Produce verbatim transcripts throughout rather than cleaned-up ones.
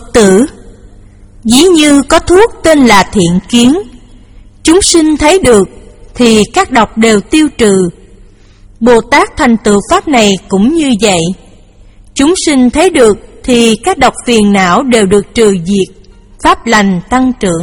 tử, ví như có thuốc tên là thiện kiến, chúng sinh thấy được thì các độc đều tiêu trừ. Bồ Tát thành tựu pháp này cũng như vậy. Chúng sinh thấy được thì các độc phiền não đều được trừ diệt, pháp lành tăng trưởng.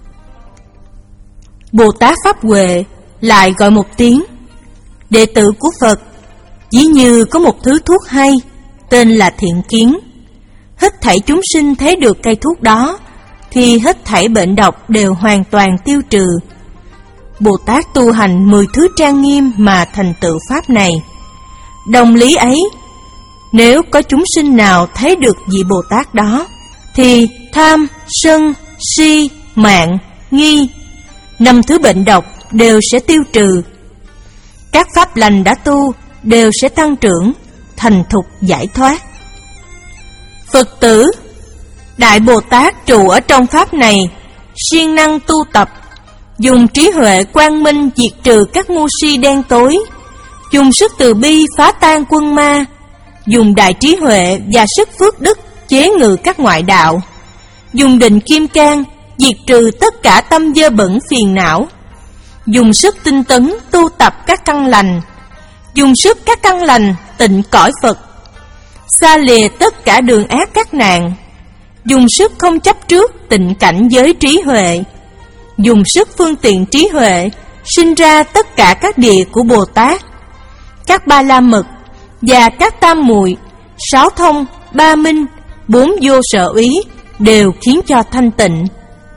Bồ Tát Pháp Huệ lại gọi một tiếng đệ tử của Phật, ví như có một thứ thuốc hay tên là thiện kiến. Hết thảy chúng sinh thấy được cây thuốc đó thì hết thảy bệnh độc đều hoàn toàn tiêu trừ. Bồ Tát tu hành mười thứ trang nghiêm mà thành tựu pháp này. Đồng lý ấy, nếu có chúng sinh nào thấy được vị Bồ Tát đó thì tham, sân, si, mạn, nghi, năm thứ bệnh độc đều sẽ tiêu trừ. Các pháp lành đã tu đều sẽ tăng trưởng, thành thục giải thoát. Phật tử, Đại Bồ Tát trụ ở trong pháp này, siêng năng tu tập, dùng trí huệ quang minh diệt trừ các ngu si đen tối, dùng sức từ bi phá tan quân ma, dùng đại trí huệ và sức phước đức chế ngự các ngoại đạo, dùng định kim cang diệt trừ tất cả tâm dơ bẩn phiền não, dùng sức tinh tấn tu tập các căn lành, dùng sức các căn lành tịnh cõi Phật, xa lìa tất cả đường ác các nạn, dùng sức không chấp trước tịnh cảnh giới trí huệ, dùng sức phương tiện trí huệ sinh ra tất cả các địa của Bồ Tát, các ba la mật và các tam muội, sáu thông, ba minh, bốn vô sở úy đều khiến cho thanh tịnh.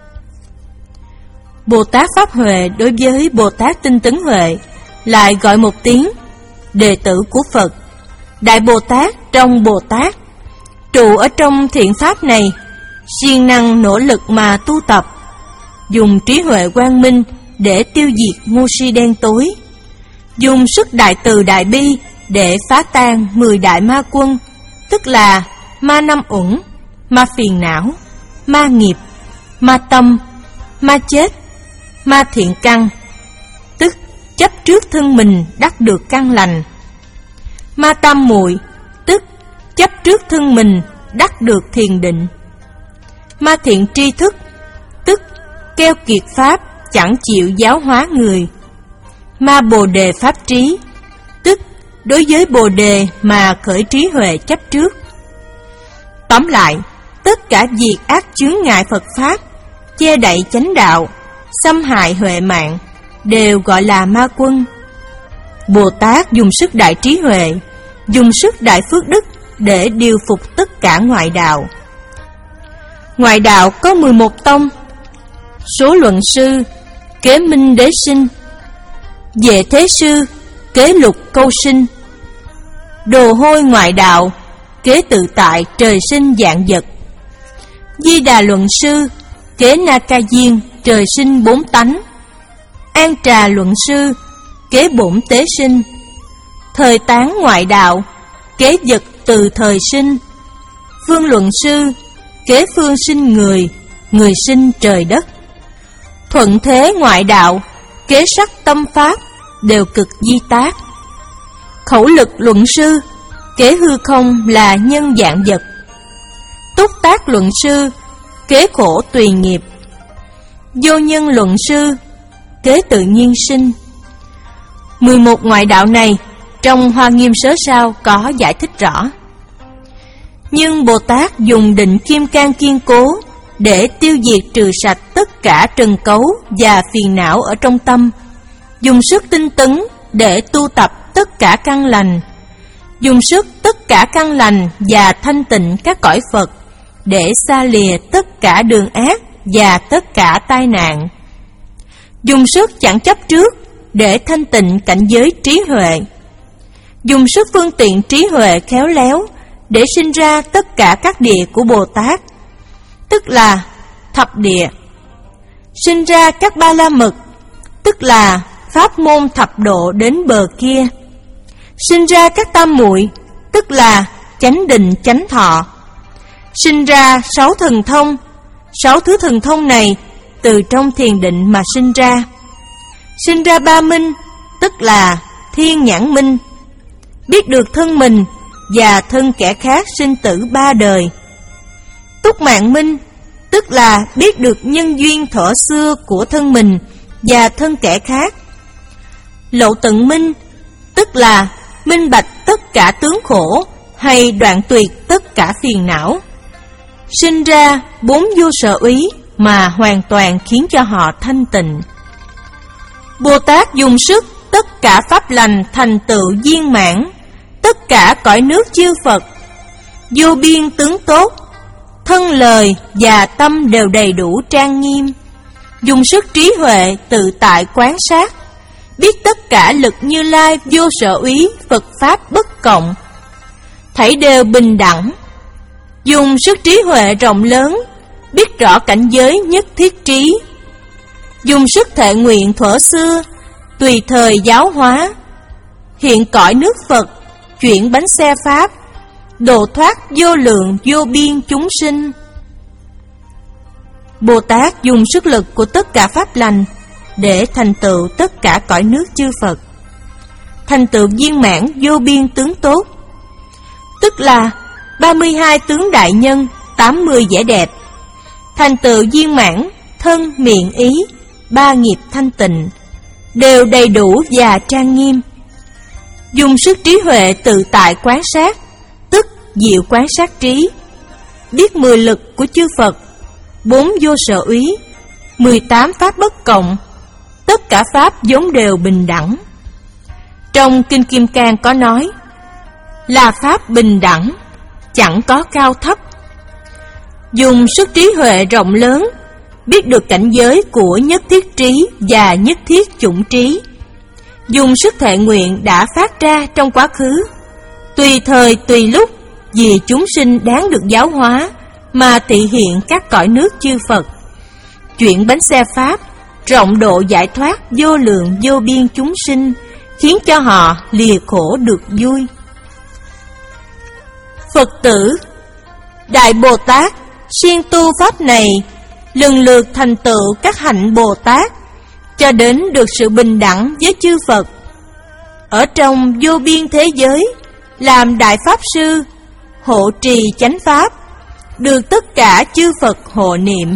Bồ Tát Pháp Huệ đối với Bồ Tát Tinh Tấn Huệ lại gọi một tiếng đệ tử của Phật. Đại Bồ Tát trong Bồ Tát trụ ở trong thiện pháp này, siêng năng nỗ lực mà tu tập, dùng trí huệ quang minh để tiêu diệt ngu si đen tối, dùng sức đại từ đại bi để phá tan mười đại ma quân, tức là ma năm uẩn, ma phiền não, ma nghiệp, ma tâm, ma chết, ma thiện căn, tức chấp trước thân mình đắc được căn lành, ma tam muội, tức chấp trước thân mình đắc được thiền định, ma thiện tri thức, tức keo kiệt pháp chẳng chịu giáo hóa người, ma bồ đề pháp trí, tức đối với bồ đề mà khởi trí huệ chấp trước. Tóm lại, tất cả việc ác chướng ngại Phật pháp, che đậy chánh đạo, xâm hại huệ mạng đều gọi là ma quân. Bồ Tát dùng sức đại trí huệ, dùng sức đại phước đức để điều phục tất cả ngoại đạo. Ngoại đạo có mười một tông: Số Luận Sư kế Minh Đế Sinh, Vệ Thế Sư kế Lục Câu Sinh, Đồ Hôi ngoại đạo kế Tự Tại trời sinh vạn vật, Di Đà Luận Sư kế Na Ca Diên trời sinh bốn tánh, An Trà Luận Sư kế Bổn Tế Sinh, Thời Tán ngoại đạo kế vật từ thời sinh, Phương Luận Sư kế phương sinh người, người sinh trời đất, Thuận Thế ngoại đạo kế sắc tâm pháp đều cực di tác, Khẩu Lực Luận Sư kế hư không là nhân dạng vật, Túc Tác Luận Sư kế khổ tùy nghiệp, Vô Nhân Luận Sư kế tự nhiên sinh. Mười một ngoại đạo này trong Hoa Nghiêm Sớ Sao có giải thích rõ. Nhưng Bồ Tát dùng định kim cang kiên cố để tiêu diệt trừ sạch tất cả trần cấu và phiền não ở trong tâm, dùng sức tinh tấn để tu tập tất cả căn lành, dùng sức tất cả căn lành và thanh tịnh các cõi Phật để xa lìa tất cả đường ác và tất cả tai nạn, dùng sức chẳng chấp trước để thanh tịnh cảnh giới trí huệ, dùng sức phương tiện trí huệ khéo léo để sinh ra tất cả các địa của Bồ Tát, tức là thập địa, sinh ra các ba la mật, tức là pháp môn thập độ đến bờ kia, sinh ra các tam muội, tức là chánh định chánh thọ, sinh ra sáu thần thông, sáu thứ thần thông này từ trong thiền định mà sinh ra, sinh ra ba minh, tức là thiên nhãn minh, biết được thân mình và thân kẻ khác sinh tử ba đời, Túc mạng minh, tức là biết được nhân duyên thuở xưa của thân mình và thân kẻ khác. Lộ tận minh, tức là minh bạch tất cả tướng khổ hay đoạn tuyệt tất cả phiền não. Sinh ra bốn vô sở úy mà hoàn toàn khiến cho họ thanh tịnh. Bồ Tát dùng sức tất cả pháp lành thành tựu viên mãn, tất cả cõi nước chư Phật, vô biên tướng tốt, thân lời và tâm đều đầy đủ trang nghiêm, dùng sức trí huệ tự tại quán sát, biết tất cả lực Như Lai vô sở úy Phật Pháp bất cộng, thảy đều bình đẳng, dùng sức trí huệ rộng lớn, biết rõ cảnh giới nhất thiết trí, dùng sức thệ nguyện thuở xưa, tùy thời giáo hóa, hiện cõi nước Phật, chuyển bánh xe Pháp, độ thoát vô lượng vô biên chúng sinh. Bồ Tát dùng sức lực của tất cả pháp lành để thành tựu tất cả cõi nước chư Phật, thành tựu viên mãn vô biên tướng tốt, tức là ba mươi hai tướng đại nhân, tám mươi vẻ đẹp, thành tựu viên mãn thân miệng ý, ba nghiệp thanh tịnh, đều đầy đủ và trang nghiêm. Dùng sức trí huệ tự tại quán sát, tức diệu quán sát trí, biết mười lực của chư Phật, bốn vô sở úy, mười tám pháp bất cộng, tất cả pháp vốn đều bình đẳng. Trong Kinh Kim Cang có nói, là pháp bình đẳng, chẳng có cao thấp. Dùng sức trí huệ rộng lớn, biết được cảnh giới của nhất thiết trí và nhất thiết chủng trí. Dùng sức thệ nguyện đã phát ra trong quá khứ, tùy thời tùy lúc vì chúng sinh đáng được giáo hóa mà thị hiện các cõi nước chư Phật, chuyển bánh xe Pháp, rộng độ giải thoát vô lượng vô biên chúng sinh, khiến cho họ lìa khổ được vui. Phật tử, Đại Bồ Tát siêng tu pháp này, lần lượt thành tựu các hạnh Bồ Tát, cho đến được sự bình đẳng với chư Phật. Ở trong vô biên thế giới, làm Đại Pháp Sư, hộ trì chánh Pháp, được tất cả chư Phật hộ niệm.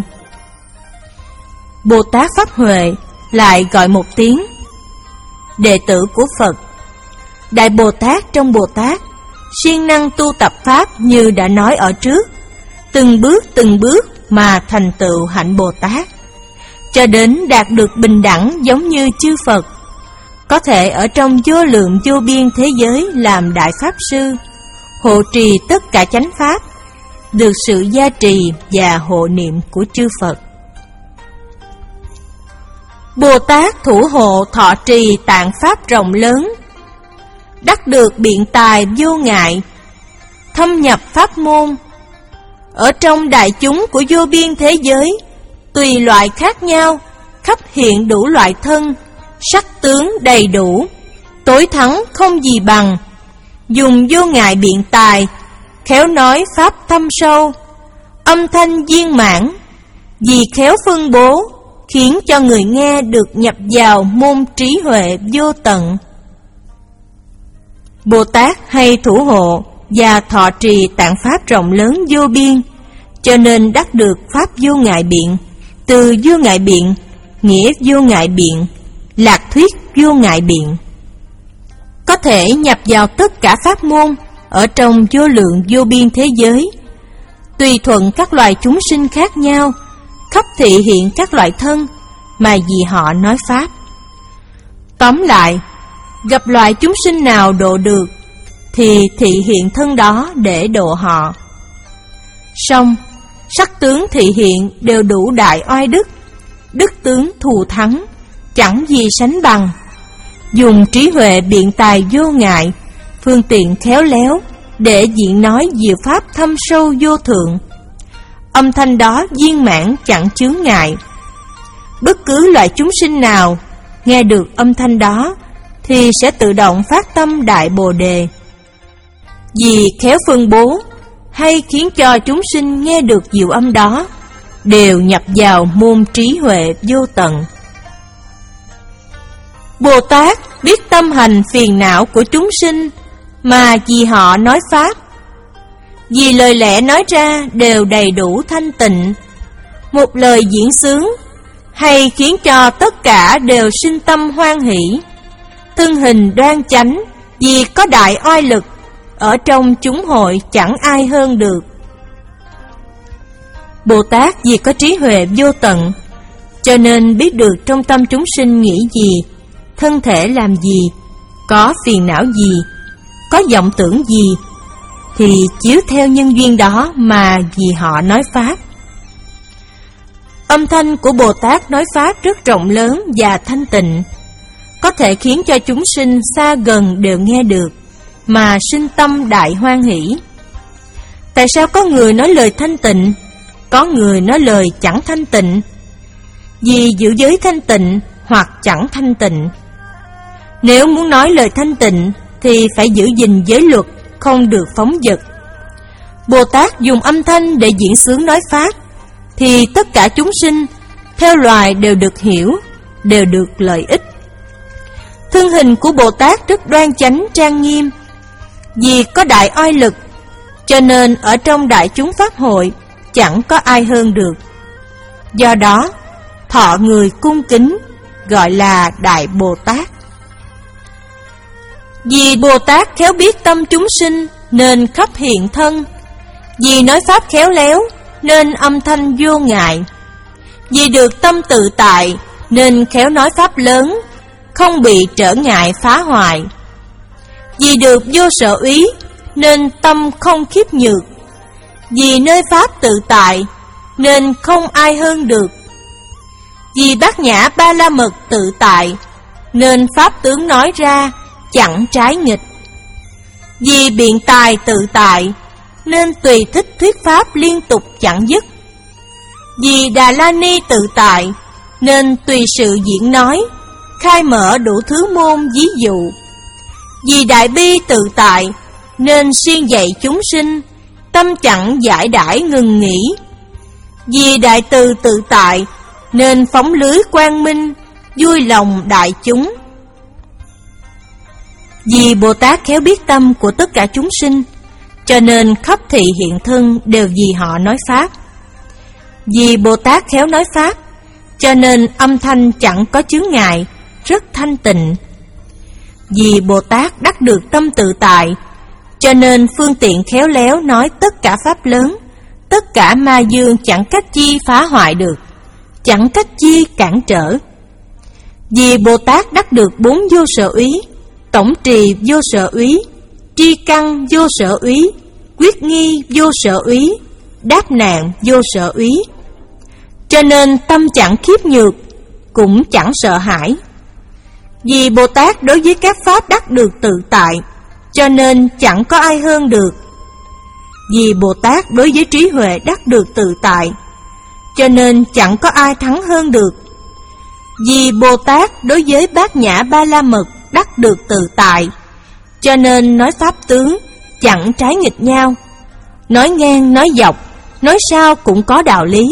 Bồ Tát Pháp Huệ lại gọi một tiếng đệ tử của Phật. Đại Bồ Tát trong Bồ Tát siêng năng tu tập Pháp như đã nói ở trước, từng bước từng bước mà thành tựu hạnh Bồ Tát, cho đến đạt được bình đẳng giống như chư Phật, có thể ở trong vô lượng vô biên thế giới làm Đại Pháp Sư, hộ trì tất cả chánh Pháp, được sự gia trì và hộ niệm của chư Phật. Bồ Tát thủ hộ thọ trì tạng Pháp rộng lớn, đắc được biện tài vô ngại, thâm nhập pháp môn. Ở trong đại chúng của vô biên thế giới, tùy loại khác nhau, khắp hiện đủ loại thân, sắc tướng đầy đủ, tối thắng không gì bằng. Dùng vô ngại biện tài, khéo nói pháp thâm sâu, âm thanh viên mãn, vì khéo phân bố, khiến cho người nghe được nhập vào môn trí huệ vô tận. Bồ Tát hay thủ hộ và thọ trì tạng Pháp rộng lớn vô biên, cho nên đắc được pháp vô ngại biện, từ vô ngại biện, nghĩa vô ngại biện, lạc thuyết vô ngại biện. Có thể nhập vào tất cả pháp môn ở trong vô lượng vô biên thế giới, tùy thuận các loài chúng sinh khác nhau, khắp thị hiện các loại thân mà vì họ nói pháp. Tóm lại, gặp loại chúng sinh nào độ được thì thị hiện thân đó để độ họ. Song sắc tướng thị hiện đều đủ đại oai đức, đức tướng thù thắng, chẳng gì sánh bằng. Dùng trí huệ biện tài vô ngại, phương tiện khéo léo để diễn nói diệu pháp thâm sâu vô thượng. Âm thanh đó viên mãn chẳng chướng ngại. Bất cứ loại chúng sinh nào nghe được âm thanh đó thì sẽ tự động phát tâm Đại Bồ Đề. Vì khéo phân bố hay khiến cho chúng sinh nghe được diệu âm đó, đều nhập vào môn trí huệ vô tận. Bồ Tát biết tâm hành phiền não của chúng sinh mà vì họ nói pháp. vì lời lẽ nói ra đều đầy đủ thanh tịnh. Một lời diễn xướng hay khiến cho tất cả đều sinh tâm hoan hỷ. Thân hình đoan chánh vì có đại oai lực, ở trong chúng hội chẳng ai hơn được. Bồ Tát vì có trí huệ vô tận, cho nên biết được trong tâm chúng sinh nghĩ gì, thân thể làm gì, có phiền não gì, có vọng tưởng gì, thì chiếu theo nhân duyên đó mà vì họ nói Pháp. Âm thanh của Bồ Tát nói Pháp rất rộng lớn và thanh tịnh, có thể khiến cho chúng sinh xa gần đều nghe được, mà sinh tâm đại hoan hỷ. Tại sao có người nói lời thanh tịnh, có người nói lời chẳng thanh tịnh? Vì giữ giới thanh tịnh hoặc chẳng thanh tịnh. Nếu muốn nói lời thanh tịnh thì phải giữ gìn giới luật, không được phóng dật. Bồ Tát dùng âm thanh để diễn xướng nói Pháp, thì tất cả chúng sinh theo loài đều được hiểu, đều được lợi ích. Thân hình của Bồ Tát rất đoan chánh trang nghiêm, vì có đại oai lực, cho nên ở trong đại chúng pháp hội chẳng có ai hơn được. Do đó thọ người cung kính, gọi là Đại Bồ Tát. Vì Bồ Tát khéo biết tâm chúng sinh nên khắp hiện thân, vì nói Pháp khéo léo nên âm thanh vô ngại, vì được tâm tự tại nên khéo nói Pháp lớn, không bị trở ngại phá hoại. Vì được vô sở úy nên tâm không khiếp nhược, vì nơi Pháp tự tại nên không ai hơn được. Vì bát nhã ba la mật tự tại nên Pháp tướng nói ra chẳng trái nghịch. Vì biện tài tự tại nên tùy thích thuyết Pháp liên tục chẳng dứt. Vì Đà La Ni tự tại nên tùy sự diễn nói, khai mở đủ thứ môn ví dụ. Vì Đại Bi tự tại nên siêng dạy chúng sinh, tâm chẳng giải đãi ngừng nghỉ. Vì Đại Từ tự tại nên phóng lưới quang minh, vui lòng đại chúng. Vì Bồ Tát khéo biết tâm của tất cả chúng sinh, cho nên khắp thị hiện thân đều vì họ nói Pháp. Vì Bồ Tát khéo nói Pháp, cho nên âm thanh chẳng có chướng ngại, rất thanh tịnh. Vì Bồ Tát đắc được tâm tự tại, cho nên phương tiện khéo léo nói tất cả Pháp lớn, tất cả ma dương chẳng cách chi phá hoại được, chẳng cách chi cản trở. Vì Bồ Tát đắc được bốn vô sở úy, tổng trì vô sở úy, tri căn vô sở úy, quyết nghi vô sở úy, đáp nạn vô sở úy, cho nên tâm chẳng khiếp nhược, cũng chẳng sợ hãi. Vì Bồ Tát đối với các Pháp đắc được tự tại, cho nên chẳng có ai hơn được. Vì Bồ Tát đối với trí huệ đắc được tự tại, cho nên chẳng có ai thắng hơn được. Vì Bồ Tát đối với bát nhã ba la mật đắc được tự tại, cho nên nói Pháp tướng chẳng trái nghịch nhau, nói ngang nói dọc, nói sao cũng có đạo lý.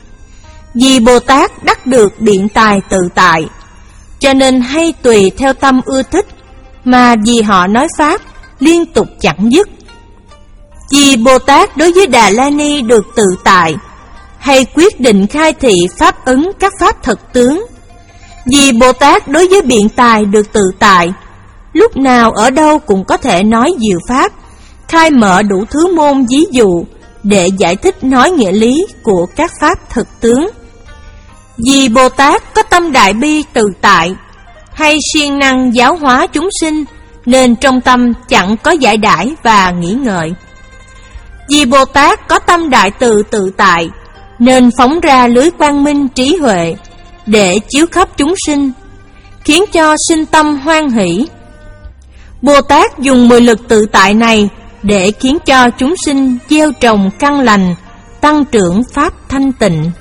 Vì Bồ Tát đắc được biện tài tự tại, cho nên hay tùy theo tâm ưa thích, mà vì họ nói Pháp liên tục chẳng dứt. Vì Bồ Tát đối với Đà La Ni được tự tại, hay quyết định khai thị Pháp ấn các Pháp thật tướng. Vì Bồ Tát đối với biện tài được tự tại, lúc nào ở đâu cũng có thể nói diệu Pháp, khai mở đủ thứ môn ví dụ để giải thích nói nghĩa lý của các Pháp thực tướng. Vì Bồ Tát có tâm đại bi tự tại, hay siêng năng giáo hóa chúng sinh, nên trong tâm chẳng có giải đãi và nghĩ ngợi. Vì Bồ Tát có tâm đại từ tự tại, nên phóng ra lưới quang minh trí huệ để chiếu khắp chúng sinh, khiến cho sinh tâm hoan hỷ. Bồ Tát dùng mười lực tự tại này để khiến cho chúng sinh gieo trồng căn lành, tăng trưởng Pháp thanh tịnh.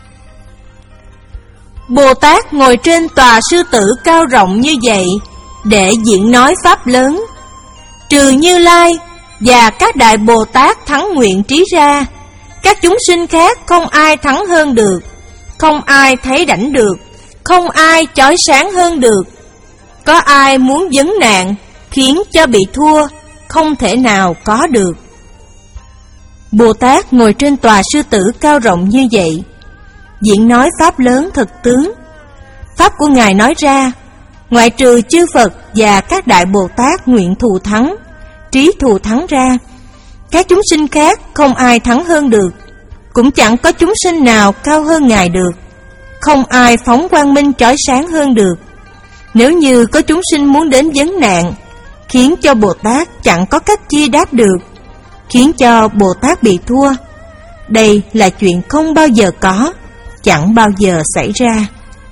Bồ Tát ngồi trên tòa sư tử cao rộng như vậy để diễn nói Pháp lớn. Trừ Như Lai và các đại Bồ Tát thắng nguyện trí ra, các chúng sinh khác không ai thắng hơn được, không ai thấy đảnh được, không ai chói sáng hơn được. Có ai muốn vấn nạn khiến cho bị thua, không thể nào có được. Bồ Tát ngồi trên tòa sư tử cao rộng như vậy, diễn nói pháp lớn thực tướng. Pháp của Ngài nói ra, ngoại trừ chư Phật và các đại Bồ Tát nguyện thù thắng, trí thù thắng ra, các chúng sinh khác không ai thắng hơn được, cũng chẳng có chúng sinh nào cao hơn Ngài được, không ai phóng quang minh chói sáng hơn được. Nếu như có chúng sinh muốn đến vấn nạn, khiến cho Bồ Tát chẳng có cách chia đáp được, khiến cho Bồ Tát bị thua, đây là chuyện không bao giờ có, chẳng bao giờ xảy ra.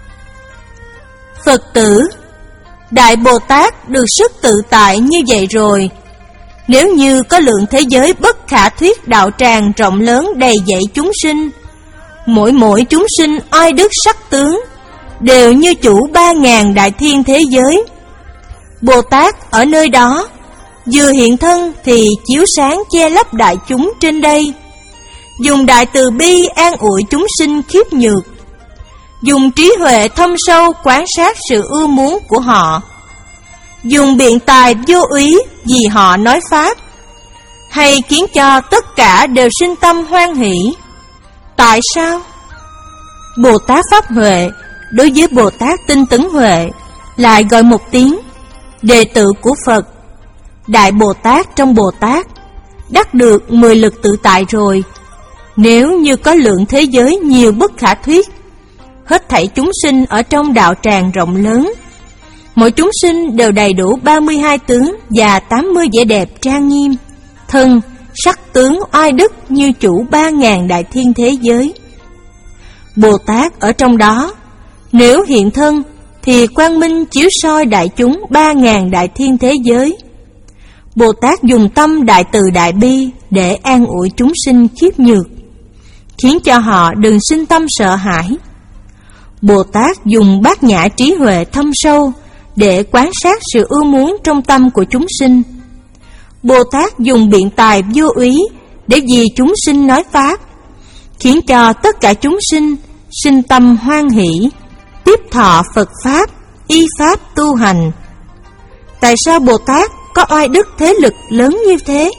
Phật tử, Đại Bồ Tát được sức tự tại như vậy rồi, nếu như có lượng thế giới bất khả thuyết đạo tràng rộng lớn đầy dẫy chúng sinh, mỗi mỗi chúng sinh oai đức sắc tướng đều như chủ ba ngàn đại thiên thế giới, Bồ Tát ở nơi đó vừa hiện thân thì chiếu sáng che lấp đại chúng trên đây, dùng đại từ bi an ủi chúng sinh khiếp nhược, dùng trí huệ thâm sâu quan sát sự ưa muốn của họ, dùng biện tài vô úy vì họ nói pháp, hay khiến cho tất cả đều sinh tâm hoan hỷ. Tại sao? Bồ Tát Pháp Huệ đối với Bồ Tát Tinh Tấn Huệ lại gọi một tiếng đệ tử của Phật. Đại Bồ Tát trong Bồ Tát đắc được mười lực tự tại rồi, nếu như có lượng thế giới nhiều bất khả thuyết, hết thảy chúng sinh ở trong đạo tràng rộng lớn, mỗi chúng sinh đều đầy đủ ba mươi hai tướng và tám mươi vẻ đẹp trang nghiêm, thân, sắc tướng oai đức như chủ ba ngàn đại thiên thế giới. Bồ Tát ở trong đó, nếu hiện thân thì quang minh chiếu soi đại chúng ba ngàn đại thiên thế giới. Bồ Tát dùng tâm đại từ đại bi để an ủi chúng sinh khiếp nhược, khiến cho họ đừng sinh tâm sợ hãi. Bồ Tát dùng bát nhã trí huệ thâm sâu để quan sát sự ưa muốn trong tâm của chúng sinh. Bồ Tát dùng biện tài vô úy để vì chúng sinh nói pháp, khiến cho tất cả chúng sinh sinh tâm hoan hỷ, tiếp thọ Phật Pháp, y Pháp tu hành. Tại sao Bồ Tát có oai đức thế lực lớn như thế?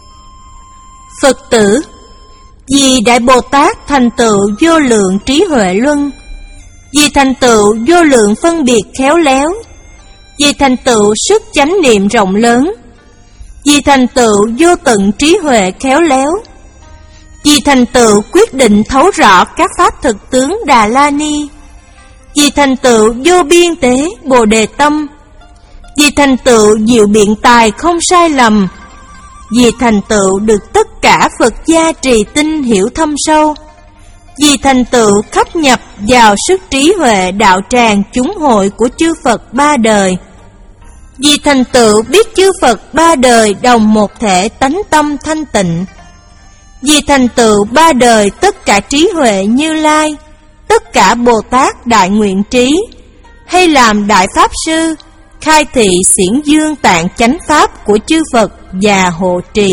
Phật tử, vì Đại Bồ Tát thành tựu vô lượng trí huệ luân, vì thành tựu vô lượng phân biệt khéo léo, vì thành tựu sức chánh niệm rộng lớn, vì thành tựu vô tận trí huệ khéo léo, vì thành tựu quyết định thấu rõ các pháp thực tướng Đà La Ni, vì thành tựu vô biên tế Bồ Đề Tâm, vì thành tựu diệu biện tài không sai lầm, vì thành tựu được tất cả Phật gia trì tinh hiểu thâm sâu, vì thành tựu khắp nhập vào sức trí huệ đạo tràng chúng hội của chư Phật ba đời, vì thành tựu biết chư Phật ba đời đồng một thể tánh tâm thanh tịnh, vì thành tựu ba đời tất cả trí huệ Như Lai, tất cả Bồ Tát đại nguyện trí, hay làm đại pháp sư khai thị xiển dương tạng chánh pháp của chư Phật và hộ trì.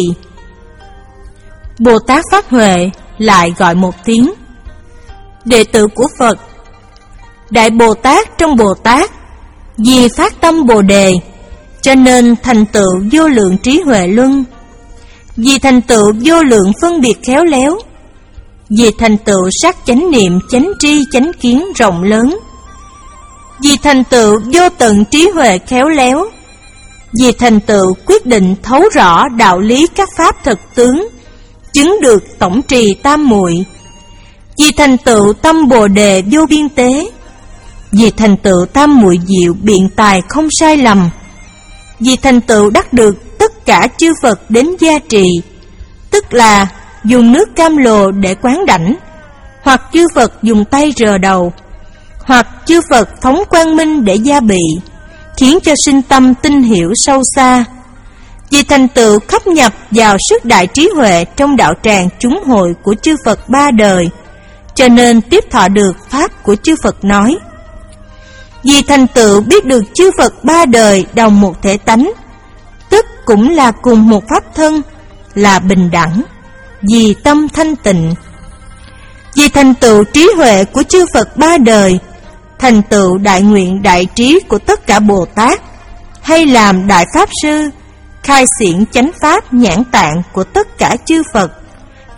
Bồ Tát Pháp Huệ lại gọi một tiếng đệ tử của Phật. Đại Bồ Tát trong Bồ Tát vì phát tâm Bồ Đề cho nên thành tựu vô lượng trí huệ luân, vì thành tựu vô lượng phân biệt khéo léo, vì thành tựu sắc chánh niệm chánh tri chánh kiến rộng lớn, vì thành tựu vô tận trí huệ khéo léo, vì thành tựu quyết định thấu rõ đạo lý các pháp thực tướng, chứng được tổng trì tam muội, vì thành tựu tâm Bồ Đề vô biên tế, vì thành tựu tam muội diệu biện tài không sai lầm, vì thành tựu đắc được tất cả chư Phật đến gia trì, tức là dùng nước cam lồ để quán đảnh, hoặc chư Phật dùng tay rờ đầu, hoặc chư Phật phóng quang minh để gia bị, khiến cho sinh tâm tinh hiểu sâu xa, vì thành tựu khắp nhập vào sức đại trí huệ trong đạo tràng chúng hội của chư Phật ba đời, cho nên tiếp thọ được pháp của chư Phật nói, vì thành tựu biết được chư Phật ba đời đồng một thể tánh, tức cũng là cùng một pháp thân, là bình đẳng, vì tâm thanh tịnh, vì thành tựu trí huệ của chư Phật ba đời, thành tựu đại nguyện đại trí của tất cả Bồ Tát, hay làm đại pháp sư khai xiển chánh pháp nhãn tạng của tất cả chư Phật,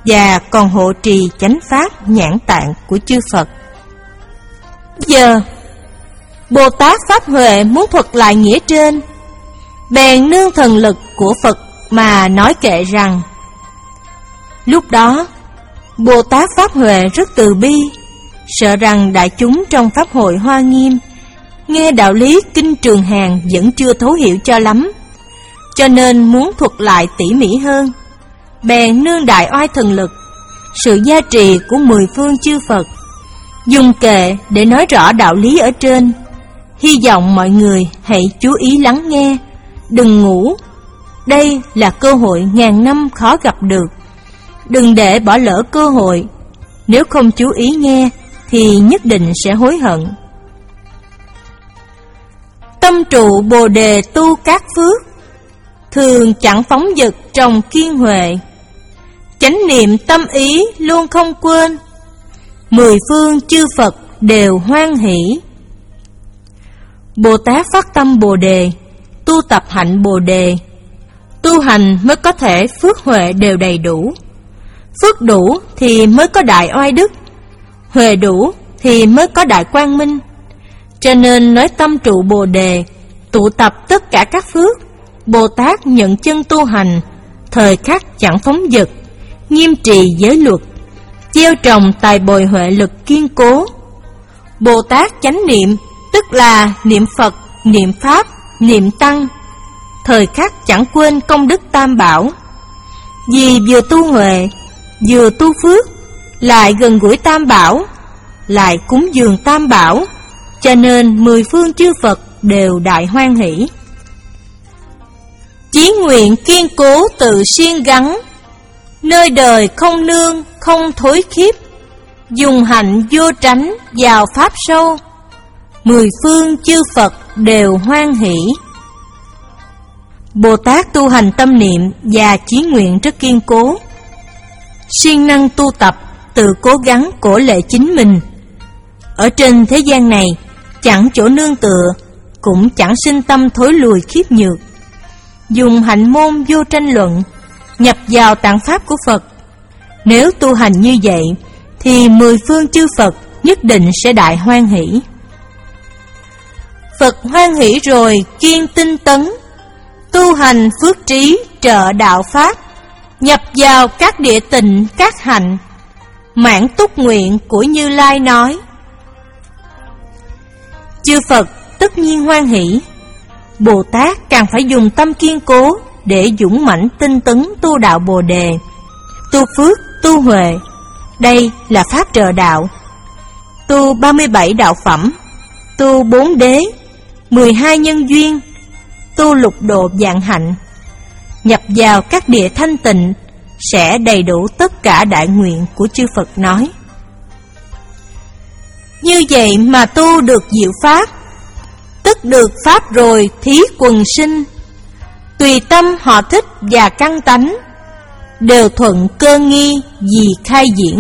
và còn hộ trì chánh pháp nhãn tạng của chư Phật. Giờ Bồ Tát Pháp Huệ muốn thuật lại nghĩa trên, bèn nương thần lực của Phật mà nói kệ rằng: lúc đó Bồ Tát Pháp Huệ rất từ bi, sợ rằng đại chúng trong Pháp hội Hoa Nghiêm nghe đạo lý kinh Trường Hàn vẫn chưa thấu hiểu cho lắm, cho nên muốn thuật lại tỉ mỉ hơn. Bèn nương đại oai thần lực, sự gia trì của mười phương chư Phật, dùng kệ để nói rõ đạo lý ở trên. Hy vọng mọi người hãy chú ý lắng nghe, đừng ngủ. Đây là cơ hội ngàn năm khó gặp được. Đừng để bỏ lỡ cơ hội. Nếu không chú ý nghe thì nhất định sẽ hối hận. Tâm trụ Bồ Đề tu các phước, thường chẳng phóng dật trong kiên huệ. Chánh niệm tâm ý luôn không quên, mười phương chư Phật đều hoan hỷ. Bồ Tát phát tâm Bồ Đề, tu tập hạnh Bồ Đề, tu hành mới có thể phước huệ đều đầy đủ. Phước đủ thì mới có đại oai đức, huệ đủ thì mới có đại quang minh. Cho nên nói tâm trụ Bồ Đề, tụ tập tất cả các phước. Bồ Tát nhận chân tu hành, thời khắc chẳng phóng dật, nghiêm trì giới luật, gieo trồng tài bồi huệ lực kiên cố. Bồ Tát chánh niệm tức là niệm Phật, niệm Pháp, niệm Tăng, thời khắc chẳng quên công đức Tam Bảo. Vì vừa tu huệ, vừa tu phước, lại gần gũi Tam Bảo, lại cúng dường Tam Bảo, cho nên mười phương chư Phật đều đại hoan hỷ. Chí nguyện kiên cố tự siêng gắn, nơi đời không nương không thối khiếp, dùng hạnh vô tránh vào pháp sâu, mười phương chư Phật đều hoan hỷ. Bồ Tát tu hành tâm niệm và chí nguyện rất kiên cố, siêng năng tu tập, tự cố gắng cổ lệ chính mình. Ở trên thế gian này chẳng chỗ nương tựa, cũng chẳng sinh tâm thối lùi khiếp nhược. Dùng hạnh môn vô tranh luận, nhập vào tạng pháp của Phật. Nếu tu hành như vậy thì mười phương chư Phật nhất định sẽ đại hoan hỷ. Phật hoan hỷ rồi kiên tinh tấn, tu hành phước trí trợ đạo pháp, nhập vào các địa tịnh các hạnh, mãn túc nguyện của Như Lai nói. Chư Phật tất nhiên hoan hỷ. Bồ Tát càng phải dùng tâm kiên cố để dũng mãnh tinh tấn tu đạo Bồ Đề, tu phước, tu huệ. Đây là pháp trợ đạo. Tu ba mươi bảy đạo phẩm, tu bốn đế, mười hai nhân duyên, tu lục độ vạn hạnh, nhập vào các địa thanh tịnh, sẽ đầy đủ tất cả đại nguyện của chư Phật nói. Như vậy mà tu được diệu pháp, tức được pháp rồi thí quần sinh, tùy tâm họ thích và căn tánh, đều thuận cơ nghi vì khai diễn.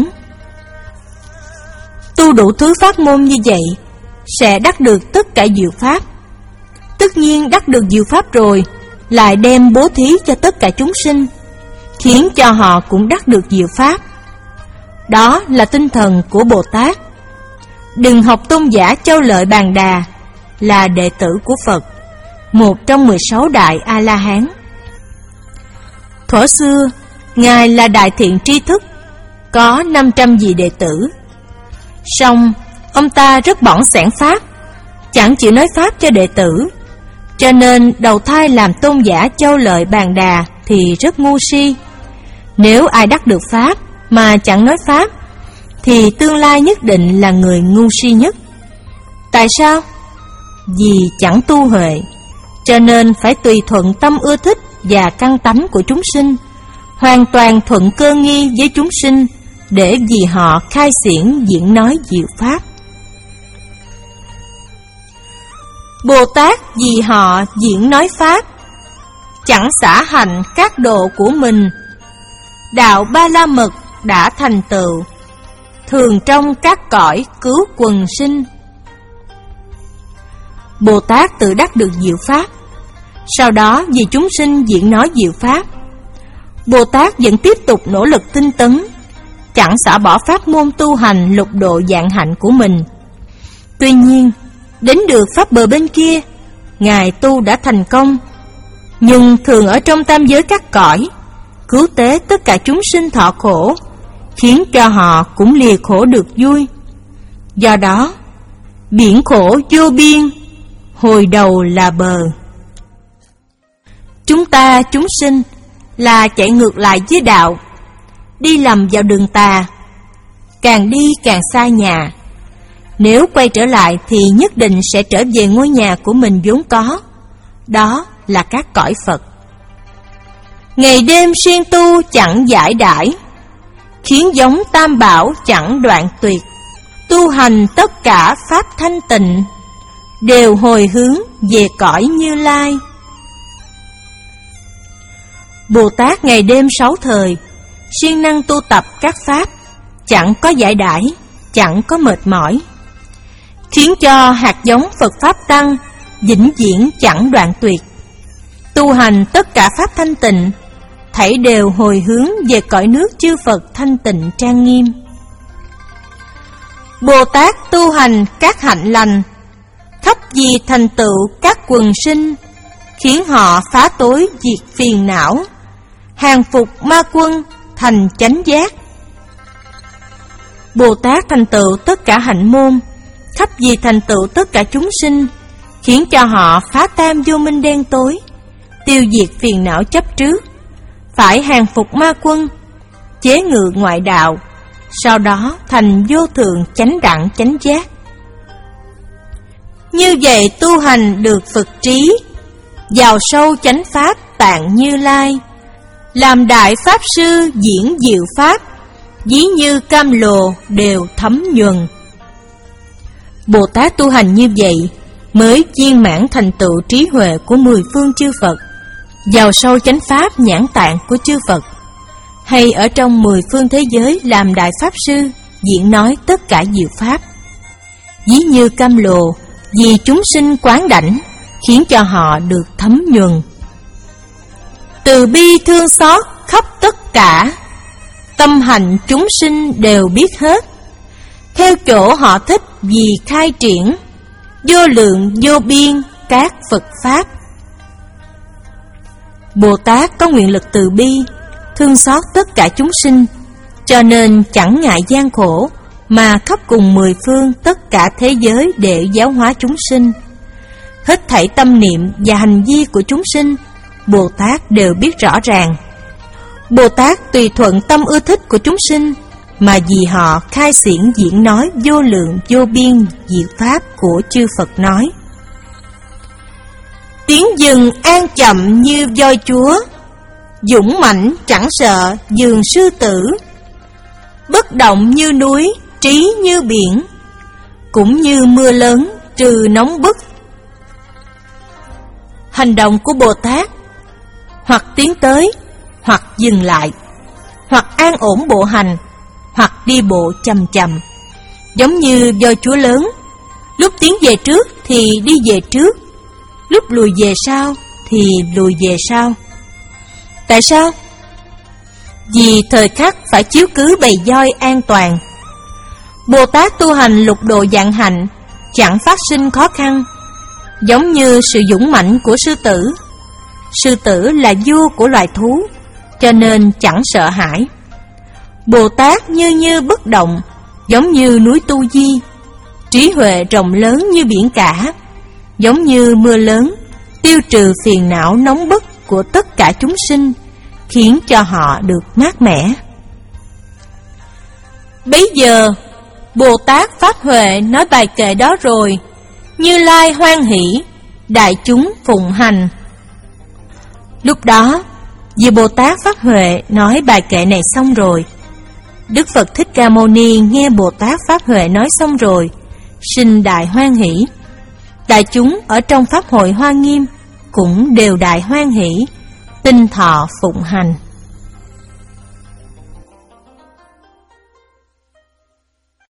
Tu đủ thứ pháp môn như vậy sẽ đắc được tất cả diệu pháp. Tất nhiên đắc được diệu pháp rồi, lại đem bố thí cho tất cả chúng sinh, khiến cho họ cũng đắc được diệu pháp. Đó là tinh thần của Bồ Tát. Đừng học tôn giả Châu Lợi Bàn Đà, là đệ tử của Phật, một trong mười sáu đại A-la-hán. Thuở xưa, Ngài là đại thiện tri thức, có năm trăm vị đệ tử. Song ông ta rất bỏng xẻn pháp, chẳng chịu nói pháp cho đệ tử, cho nên đầu thai làm tôn giả Châu Lợi Bàn Đà thì rất ngu si. Nếu ai đắc được pháp mà chẳng nói pháp, thì tương lai nhất định là người ngu si nhất. Tại sao? Vì chẳng tu huệ, cho nên phải tùy thuận tâm ưa thích và căn tánh của chúng sinh, hoàn toàn thuận cơ nghi với chúng sinh, để vì họ khai xiển diễn nói diệu pháp. Bồ Tát vì họ diễn nói pháp, chẳng xả hành các độ của mình, đạo Ba La Mật đã thành tựu, thường trong các cõi cứu quần sinh. Bồ Tát tự đắc được diệu pháp, sau đó vì chúng sinh diễn nói diệu pháp, Bồ Tát vẫn tiếp tục nỗ lực tinh tấn, chẳng xả bỏ pháp môn tu hành lục độ vạn hạnh của mình. Tuy nhiên, đến được pháp bờ bên kia, Ngài tu đã thành công, nhưng thường ở trong tam giới các cõi, cứu tế tất cả chúng sinh thọ khổ, khiến cho họ cũng lìa khổ được vui. Do đó, biển khổ vô biên, hồi đầu là bờ. Chúng ta chúng sinh là chạy ngược lại với đạo, đi lầm vào đường tà, càng đi càng xa nhà. Nếu quay trở lại thì nhất định sẽ trở về ngôi nhà của mình vốn có, đó là các cõi Phật. Ngày đêm siêng tu chẳng giải đãi, khiến giống tam bảo chẳng đoạn tuyệt. Tu hành tất cả pháp thanh tịnh, đều hồi hướng về cõi Như Lai. Bồ Tát ngày đêm sáu thời, siêng năng tu tập các pháp, chẳng có giải đãi, chẳng có mệt mỏi, khiến cho hạt giống Phật Pháp Tăng vĩnh viễn chẳng đoạn tuyệt. Tu hành tất cả pháp thanh tịnh, thảy đều hồi hướng về cõi nước chư Phật thanh tịnh trang nghiêm. Bồ Tát tu hành các hạnh lành, khắp vì thành tựu các quần sinh, khiến họ phá tối diệt phiền não, hàng phục ma quân thành chánh giác. Bồ Tát thành tựu tất cả hạnh môn, khắp vì thành tựu tất cả chúng sinh, khiến cho họ phá tam vô minh đen tối, tiêu diệt phiền não chấp trước, phải hàng phục ma quân, chế ngự ngoại đạo, sau đó thành vô thượng chánh đẳng chánh giác. Như vậy tu hành được Phật trí, vào sâu chánh pháp tạng Như Lai, làm đại pháp sư diễn diệu pháp, ví như cam lồ đều thấm nhuần. Bồ Tát tu hành như vậy mới viên mãn thành tựu trí huệ của mười phương chư Phật, vào sâu chánh pháp nhãn tạng của chư Phật, hay ở trong mười phương thế giới làm đại pháp sư diễn nói tất cả diệu pháp, ví như cam lồ vì chúng sinh quán đảnh, khiến cho họ được thấm nhuần. Từ bi thương xót khắp tất cả, tâm hành chúng sinh đều biết hết, theo chỗ họ thích vì khai triển, vô lượng vô biên các Phật Pháp. Bồ Tát có nguyện lực từ bi, thương xót tất cả chúng sinh, cho nên chẳng ngại gian khổ, mà khắp cùng mười phương tất cả thế giới để giáo hóa chúng sinh. Hết thảy tâm niệm và hành vi của chúng sinh, Bồ Tát đều biết rõ ràng. Bồ Tát tùy thuận tâm ưa thích của chúng sinh, mà vì họ khai xiển diễn nói vô lượng vô biên diệu pháp của chư Phật nói. Tiếng rừng an chậm như voi chúa, dũng mãnh chẳng sợ dường sư tử, bất động như núi, trí như biển, cũng như mưa lớn trừ nóng bức. Hành động của Bồ Tát hoặc tiến tới, hoặc dừng lại, hoặc an ổn bộ hành, hoặc đi bộ chậm chậm, giống như voi chúa lớn, lúc tiến về trước thì đi về trước, lúc lùi về sau thì lùi về sau. Tại sao? Vì thời khắc phải chiếu cứ bầy voi an toàn. Bồ Tát tu hành lục độ vạn hạnh, chẳng phát sinh khó khăn, giống như sự dũng mãnh của sư tử. Sư tử là vua của loài thú, cho nên chẳng sợ hãi. Bồ Tát như như bất động, giống như núi Tu Di. Trí huệ rộng lớn như biển cả, giống như mưa lớn, tiêu trừ phiền não nóng bức của tất cả chúng sinh, khiến cho họ được mát mẻ. Bấy giờ Bồ Tát Pháp Huệ nói bài kệ đó rồi, Như Lai hoan hỷ, đại chúng phụng hành. Lúc đó, vì Bồ Tát Pháp Huệ nói bài kệ này xong rồi, Đức Phật Thích Ca Mâu Ni nghe Bồ Tát Pháp Huệ nói xong rồi, sinh đại hoan hỷ. Đại chúng ở trong Pháp hội Hoa Nghiêm cũng đều đại hoan hỷ, tinh thọ phụng hành.